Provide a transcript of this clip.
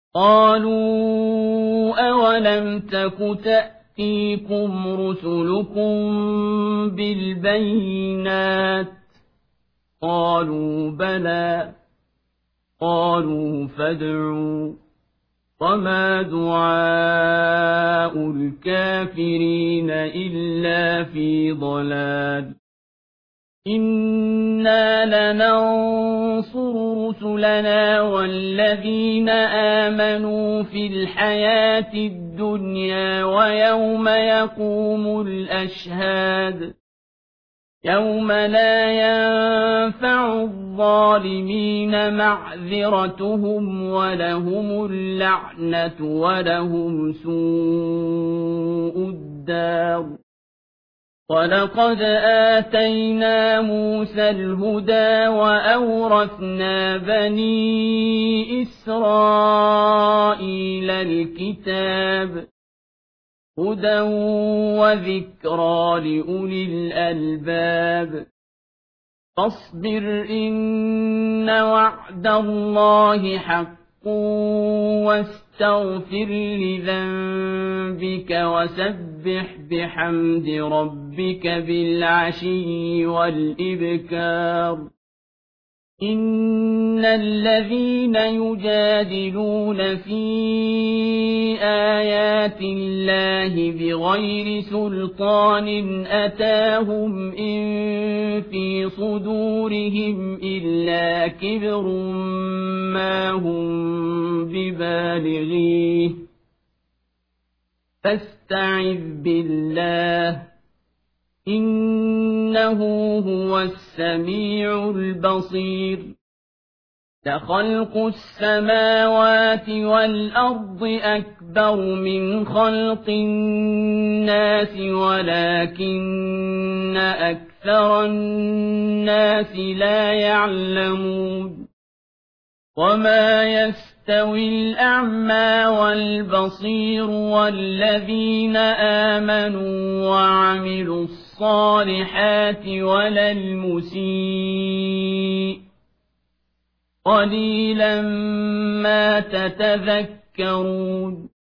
قالوا أولم تك تأتيكم رسلكم بالبينات قالوا بلى قالوا فادعوا وما دعاء الكافرين إلا في ضلال إنا لننصر رسلنا والذين آمنوا في الحياة الدنيا ويوم يقوم الأشهاد يوم لا ينفع الظالمين معذرتهم ولهم اللعنة ولهم سوء الدار ولقد آتينا موسى الهدى وأورثنا بني إسرائيل الكتاب هدى وذكرى لأولي الألباب فاصبر إن وعد الله حق واستغفر لذنبك وسبح بحمد ربك بالعشي والإبكار إن الذين يجادلون في آيات الله بغير سلطان أتاهم إن في صدورهم إلا كبر ما هم ببالغيه فاستعذ بالله إنه هو السميع البصير لخلق السماوات والأرض أكبر من خلق الناس ولكن أكثر الناس لا يعلمون وما يستوي الأعمى والبصير والذين آمنوا وعملوا الصالحات ولا المسيء قليلا ما تتذكرون